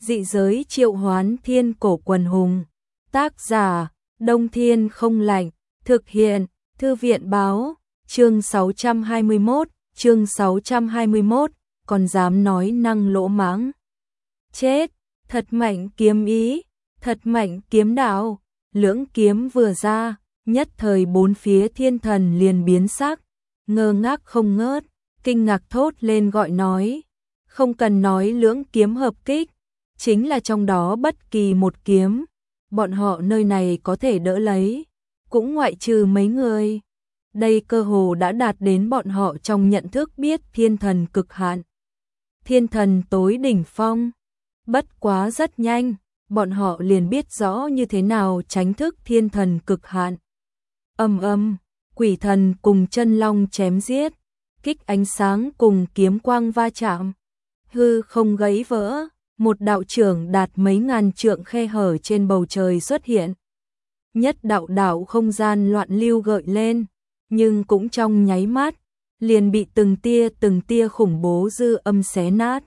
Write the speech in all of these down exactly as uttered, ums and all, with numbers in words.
Dị giới triệu hoán thiên cổ quần hùng. Tác giả, Đông Thiên Không Lạnh. Thực hiện, Thư viện Báo. Chương sáu trăm hai mươi mốt, chương sáu trăm hai mươi mốt, còn dám nói năng lỗ mãng. Chết, thật mạnh kiếm ý, thật mạnh kiếm đạo. Lưỡng kiếm vừa ra, nhất thời bốn phía thiên thần liền biến sắc, ngơ ngác không ngớt, kinh ngạc thốt lên gọi nói. Không cần nói lưỡng kiếm hợp kích, chính là trong đó bất kỳ một kiếm, bọn họ nơi này có thể đỡ lấy, cũng ngoại trừ mấy người. Đây cơ hồ đã đạt đến bọn họ trong nhận thức biết thiên thần cực hạn. Thiên thần tối đỉnh phong, bất quá rất nhanh, bọn họ liền biết rõ như thế nào tránh thức thiên thần cực hạn. Âm âm, quỷ thần cùng chân long chém giết, kích ánh sáng cùng kiếm quang va chạm. Hư không gãy vỡ, một đạo trưởng đạt mấy ngàn trượng khe hở trên bầu trời xuất hiện. Nhất đạo đạo không gian loạn lưu gợi lên, nhưng cũng trong nháy mắt, liền bị từng tia từng tia khủng bố dư âm xé nát.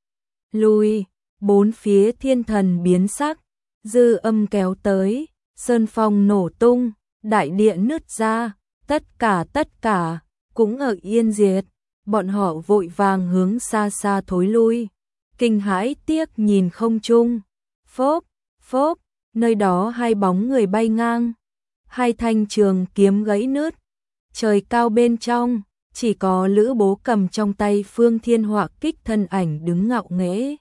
Lùi, bốn phía thiên thần biến sắc, dư âm kéo tới, sơn phong nổ tung, đại địa nứt ra, tất cả tất cả, cũng ở yên diệt, bọn họ vội vàng hướng xa xa thối lui, kinh hãi tiếc nhìn không trung, phốp, phốp, nơi đó hai bóng người bay ngang, hai thanh trường kiếm gãy nứt, trời cao bên trong, chỉ có Lữ Bố cầm trong tay phương thiên họa kích thân ảnh đứng ngạo nghễ.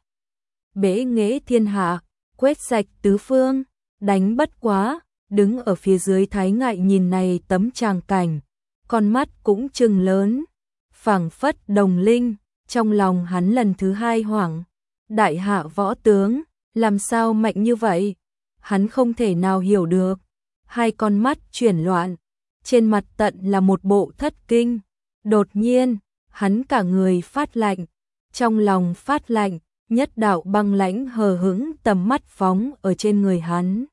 Bế nghễ thiên hạ, quét sạch tứ phương, đánh bất quá, đứng ở phía dưới Thái Ngại nhìn này tấm tràng cảnh, con mắt cũng trừng lớn, phảng phất đồng linh, trong lòng hắn lần thứ hai hoảng, đại hạ võ tướng, làm sao mạnh như vậy? Hắn không thể nào hiểu được, hai con mắt chuyển loạn, trên mặt tận là một bộ thất kinh, đột nhiên, hắn cả người phát lạnh, trong lòng phát lạnh, nhất đạo băng lãnh hờ hững tầm mắt phóng ở trên người hắn.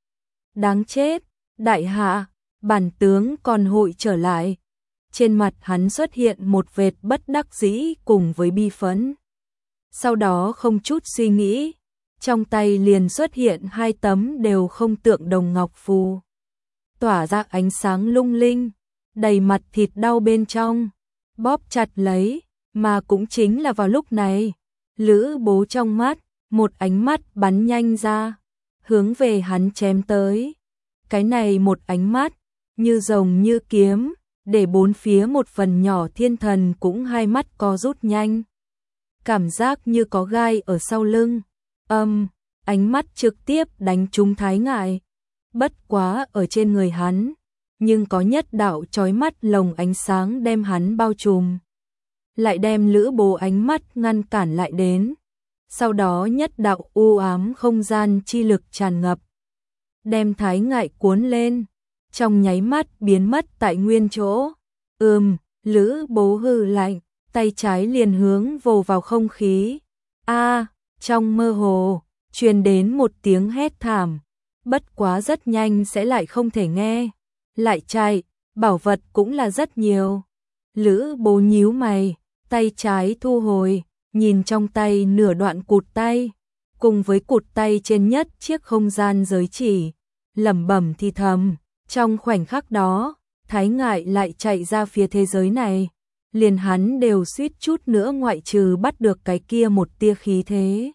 Đáng chết, đại hạ, bản tướng còn hội trở lại. Trên mặt hắn xuất hiện một vệt bất đắc dĩ cùng với bi phẫn. Sau đó không chút suy nghĩ, trong tay liền xuất hiện hai tấm đều không tượng đồng ngọc phù. Tỏa ra ánh sáng lung linh, đầy mặt thịt đau bên trong, bóp chặt lấy, mà cũng chính là vào lúc này, Lữ Bố trong mắt, một ánh mắt bắn nhanh ra, hướng về hắn chém tới. Cái này một ánh mắt, như rồng như kiếm, để bốn phía một phần nhỏ thiên thần cũng hai mắt co rút nhanh. Cảm giác như có gai ở sau lưng, âm, ánh mắt trực tiếp đánh trúng Thái Ngại. Bất quá ở trên người hắn, nhưng có nhất đạo chói mắt lồng ánh sáng đem hắn bao trùm. Lại đem Lữ Bố ánh mắt ngăn cản lại đến. Sau đó nhất đạo u ám không gian chi lực tràn ngập, đem Thái Ngại cuốn lên, trong nháy mắt biến mất tại nguyên chỗ. Ừm, Lữ Bố hừ lạnh, tay trái liền hướng vồ vào không khí. A, trong mơ hồ, truyền đến một tiếng hét thảm, bất quá rất nhanh sẽ lại không thể nghe. Lại chạy, bảo vật cũng là rất nhiều. Lữ Bố nhíu mày, tay trái thu hồi, nhìn trong tay nửa đoạn cụt tay, cùng với cụt tay trên nhất chiếc không gian giới chỉ, lẩm bẩm thì thầm, trong khoảnh khắc đó, Thái Ngại lại chạy ra phía thế giới này, liền hắn đều suýt chút nữa ngoại trừ bắt được cái kia một tia khí thế.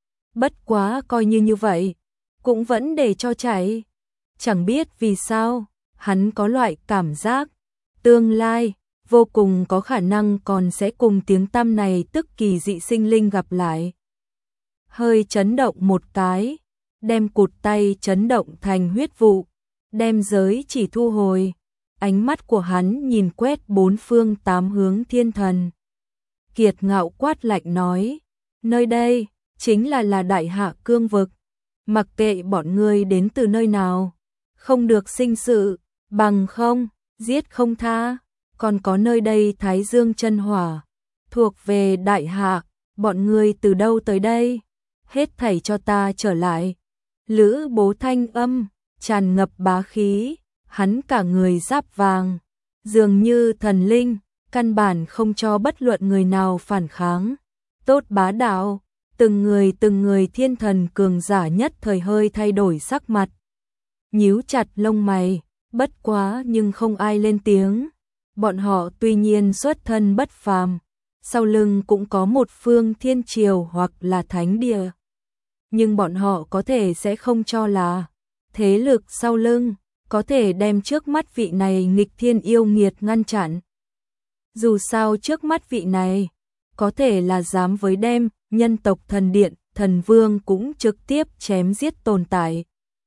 Bất quá coi như như vậy, cũng vẫn để cho chạy, chẳng biết vì sao, hắn có loại cảm giác, tương lai, vô cùng có khả năng còn sẽ cùng tiếng tăm này tức kỳ dị sinh linh gặp lại. Hơi chấn động một cái, đem cụt tay chấn động thành huyết vụ, đem giới chỉ thu hồi, ánh mắt của hắn nhìn quét bốn phương tám hướng thiên thần. Kiệt ngạo quát lạnh nói, nơi đây, chính là là đại hạ cương vực, mặc kệ bọn ngươi đến từ nơi nào, không được sinh sự, bằng không, giết không tha. Còn có nơi đây Thái Dương chân hỏa, thuộc về đại hạ, bọn ngươi từ đâu tới đây? Hết thảy cho ta trở lại. Lữ Bố thanh âm, tràn ngập bá khí, hắn cả người giáp vàng, dường như thần linh, căn bản không cho bất luận người nào phản kháng. Tốt bá đạo, Từng người từng người thiên thần cường giả nhất thời hơi thay đổi sắc mặt. Nhíu chặt lông mày, bất quá nhưng không ai lên tiếng. Bọn họ tuy nhiên xuất thân bất phàm, sau lưng cũng có một phương thiên triều hoặc là thánh địa. Nhưng bọn họ có thể sẽ không cho là thế lực sau lưng có thể đem trước mắt vị này nghịch thiên yêu nghiệt ngăn chặn. Dù sao trước mắt vị này có thể là dám với đem nhân tộc thần điện, thần vương cũng trực tiếp chém giết tồn tại.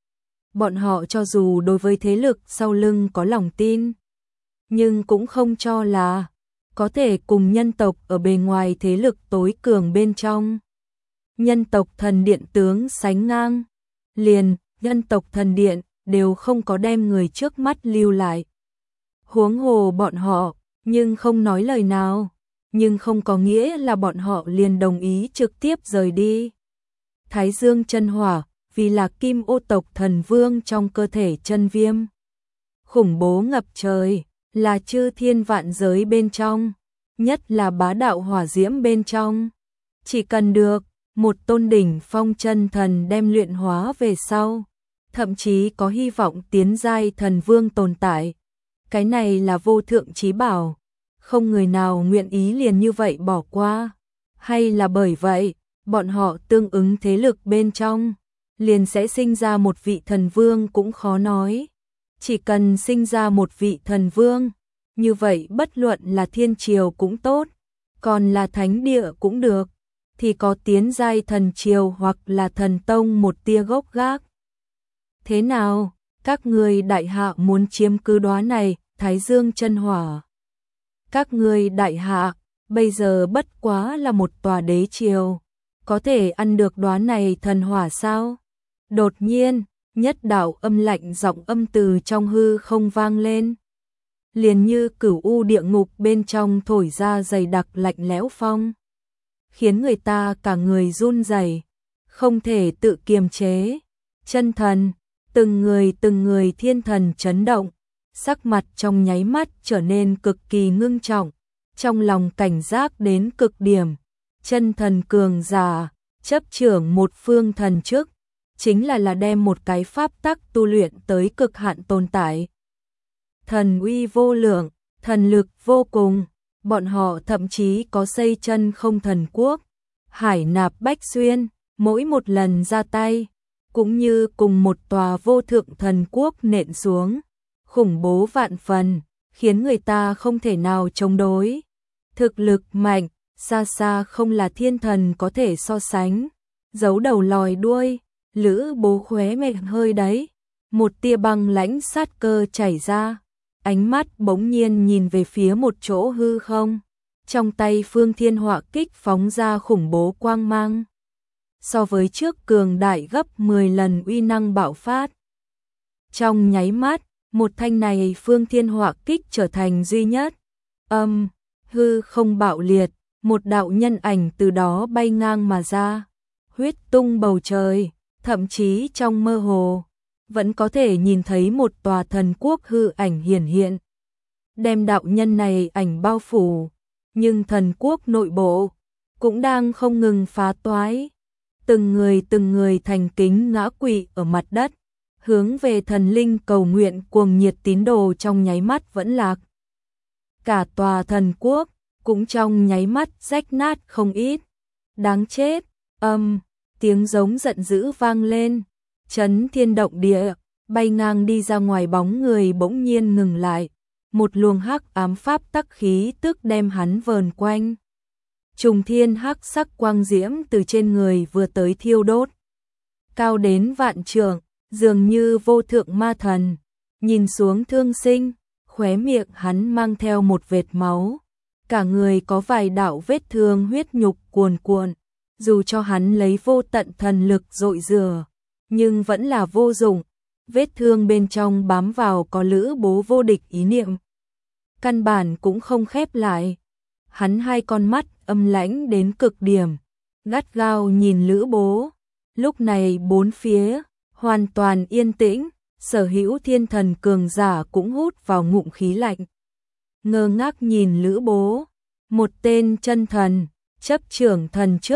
Bọn họ cho dù đối với thế lực sau lưng có lòng tin, nhưng cũng không cho là có thể cùng nhân tộc ở bề ngoài thế lực tối cường bên trong. Nhân tộc thần điện tướng sánh ngang, liền nhân tộc thần điện đều không có đem người trước mắt lưu lại. Huống hồ bọn họ, nhưng không nói lời nào, nhưng không có nghĩa là bọn họ liền đồng ý trực tiếp rời đi. Thái Dương chân hỏa, vì là kim ô tộc thần vương trong cơ thể chân viêm. Khủng bố ngập trời, là chư thiên vạn giới bên trong, nhất là bá đạo hỏa diễm bên trong. Chỉ cần được một tôn đỉnh phong chân thần đem luyện hóa về sau, thậm chí có hy vọng tiến giai thần vương tồn tại. Cái này là vô thượng chí bảo, không người nào nguyện ý liền như vậy bỏ qua. Hay là bởi vậy, bọn họ tương ứng thế lực bên trong, liền sẽ sinh ra một vị thần vương cũng khó nói. Chỉ cần sinh ra một vị thần vương, như vậy bất luận là thiên triều cũng tốt, còn là thánh địa cũng được, thì có tiến giai thần triều hoặc là thần tông một tia gốc gác. Thế nào, các người đại hạ muốn chiếm cứ đóa này, Thái Dương chân hỏa? Các người đại hạ, bây giờ bất quá là một tòa đế triều, có thể ăn được đóa này thần hỏa sao? Đột nhiên, nhất đạo âm lạnh giọng âm từ trong hư không vang lên. Liền như cửu u địa ngục bên trong thổi ra dày đặc lạnh lẽo phong, khiến người ta cả người run rẩy, không thể tự kiềm chế. Chân thần, từng người từng người thiên thần chấn động, sắc mặt trong nháy mắt trở nên cực kỳ ngưng trọng, trong lòng cảnh giác đến cực điểm. Chân thần cường giả, chấp trưởng một phương thần chức, chính là là đem một cái pháp tắc tu luyện tới cực hạn tồn tại. Thần uy vô lượng, thần lực vô cùng, bọn họ thậm chí có xây chân không thần quốc, hải nạp bách xuyên, mỗi một lần ra tay, cũng như cùng một tòa vô thượng thần quốc nện xuống, khủng bố vạn phần, khiến người ta không thể nào chống đối. Thực lực mạnh, xa xa không là thiên thần có thể so sánh. Giấu đầu lòi đuôi, Lữ Bố khóe miệng hơi đấy, một tia băng lãnh sát cơ chảy ra, ánh mắt bỗng nhiên nhìn về phía một chỗ hư không, trong tay Phương Thiên Họa kích phóng ra khủng bố quang mang. So với trước cường đại gấp mười lần uy năng bạo phát. Trong nháy mắt, một thanh này Phương Thiên Họa kích trở thành duy nhất. Âm, hư không bạo liệt, một đạo nhân ảnh từ đó bay ngang mà ra, huyết tung bầu trời, thậm chí trong mơ hồ, vẫn có thể nhìn thấy một tòa thần quốc hư ảnh hiển hiện. Đem đạo nhân này ảnh bao phủ, nhưng thần quốc nội bộ cũng đang không ngừng phá toái. Từng người từng người thành kính ngã quỵ ở mặt đất, hướng về thần linh cầu nguyện, cuồng nhiệt tín đồ trong nháy mắt vẫn lạc. Cả tòa thần quốc cũng trong nháy mắt rách nát không ít. Đáng chết, âm, tiếng giống giận dữ vang lên, chấn thiên động địa, bay ngang đi ra ngoài bóng người bỗng nhiên ngừng lại, một luồng hắc ám pháp tắc khí tức đem hắn vờn quanh. Trùng thiên hắc sắc quang diễm từ trên người vừa tới thiêu đốt, cao đến vạn trượng, dường như vô thượng ma thần. Nhìn xuống thương sinh, khóe miệng hắn mang theo một vệt máu, cả người có vài đạo vết thương huyết nhục cuồn cuộn, dù cho hắn lấy vô tận thần lực dội rửa, nhưng vẫn là vô dụng. Vết thương bên trong bám vào có Lữ Bố vô địch ý niệm, căn bản cũng không khép lại. Hắn hai con mắt âm lãnh đến cực điểm, gắt gao nhìn Lữ Bố. Lúc này bốn phía hoàn toàn yên tĩnh, sở hữu thiên thần cường giả cũng hút vào ngụm khí lạnh, ngơ ngác nhìn Lữ Bố, một tên chân thần, chấp trưởng thần chức,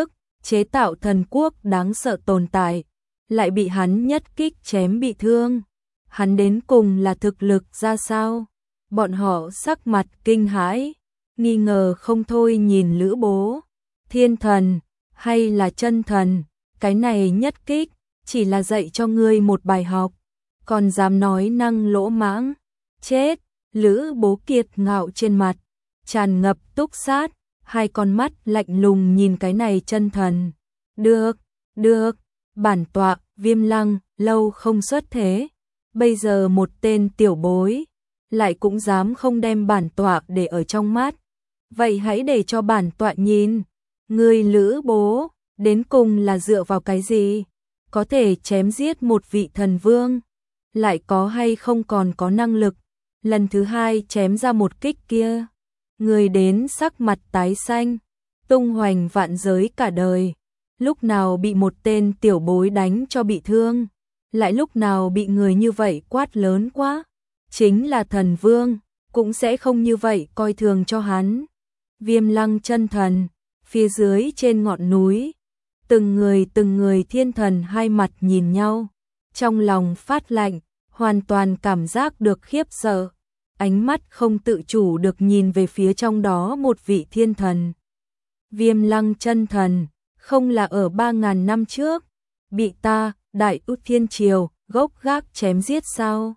chế tạo thần quốc đáng sợ tồn tại, lại bị hắn nhất kích chém bị thương. Hắn đến cùng là thực lực ra sao? Bọn họ sắc mặt kinh hãi, nghi ngờ không thôi nhìn Lữ Bố. Thiên thần, hay là chân thần, cái này nhất kích, chỉ là dạy cho ngươi một bài học, còn dám nói năng lỗ mãng, chết. Lữ Bố kiệt ngạo trên mặt, tràn ngập túc sát, hai con mắt lạnh lùng nhìn cái này chân thần. Được, được, bản tọa, Viêm Lăng, lâu không xuất thế, bây giờ một tên tiểu bối, lại cũng dám không đem bản tọa để ở trong mắt. Vậy hãy để cho bản tọa nhìn, ngươi Lữ Bố, đến cùng là dựa vào cái gì? Có thể chém giết một vị thần vương, lại có hay không còn có năng lực, lần thứ hai chém ra một kích kia. Người đến sắc mặt tái xanh, tung hoành vạn giới cả đời, lúc nào bị một tên tiểu bối đánh cho bị thương, lại lúc nào bị người như vậy quát lớn quá. Chính là thần vương, cũng sẽ không như vậy coi thường cho hắn. Viêm Lăng chân thần, phía dưới trên ngọn núi, từng người từng người thiên thần hai mặt nhìn nhau, trong lòng phát lạnh, hoàn toàn cảm giác được khiếp sợ, ánh mắt không tự chủ được nhìn về phía trong đó một vị thiên thần. Viêm Lăng chân thần, không là ở ba ngàn năm trước, bị ta, Đại Út Thiên Triều, gốc gác chém giết sao?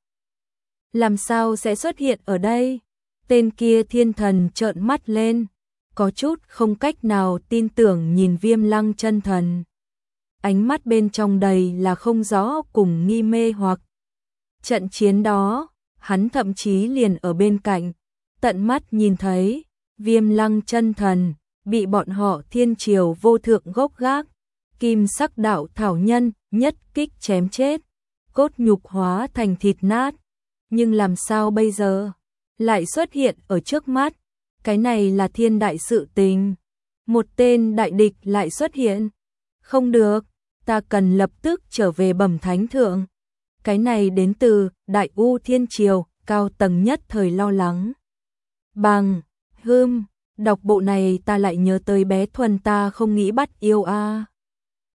Làm sao sẽ xuất hiện ở đây? Tên kia thiên thần trợn mắt lên, có chút không cách nào tin tưởng nhìn Viêm Lăng chân thần. Ánh mắt bên trong đầy là không rõ cùng nghi mê hoặc. Trận chiến đó, hắn thậm chí liền ở bên cạnh, tận mắt nhìn thấy, Viêm Lăng chân thần, bị bọn họ thiên triều vô thượng gốc gác, kim sắc đạo thảo nhân, nhất kích chém chết, cốt nhục hóa thành thịt nát. Nhưng làm sao bây giờ, lại xuất hiện ở trước mắt, cái này là thiên đại sự tình. Một tên đại địch lại xuất hiện. Không được, ta cần lập tức trở về bẩm thánh thượng. Cái này đến từ Đại U Thiên Triều, cao tầng nhất thời lo lắng. Bằng, hưm, đọc bộ này ta lại nhớ tới bé Thuần ta không nghĩ bắt yêu a.